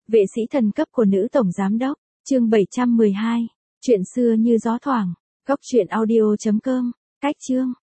Vệ sĩ thần cấp của nữ tổng giám đốc, chương 712. Chuyện xưa như gió thoảng. Góc truyện audio.com. Cách chương.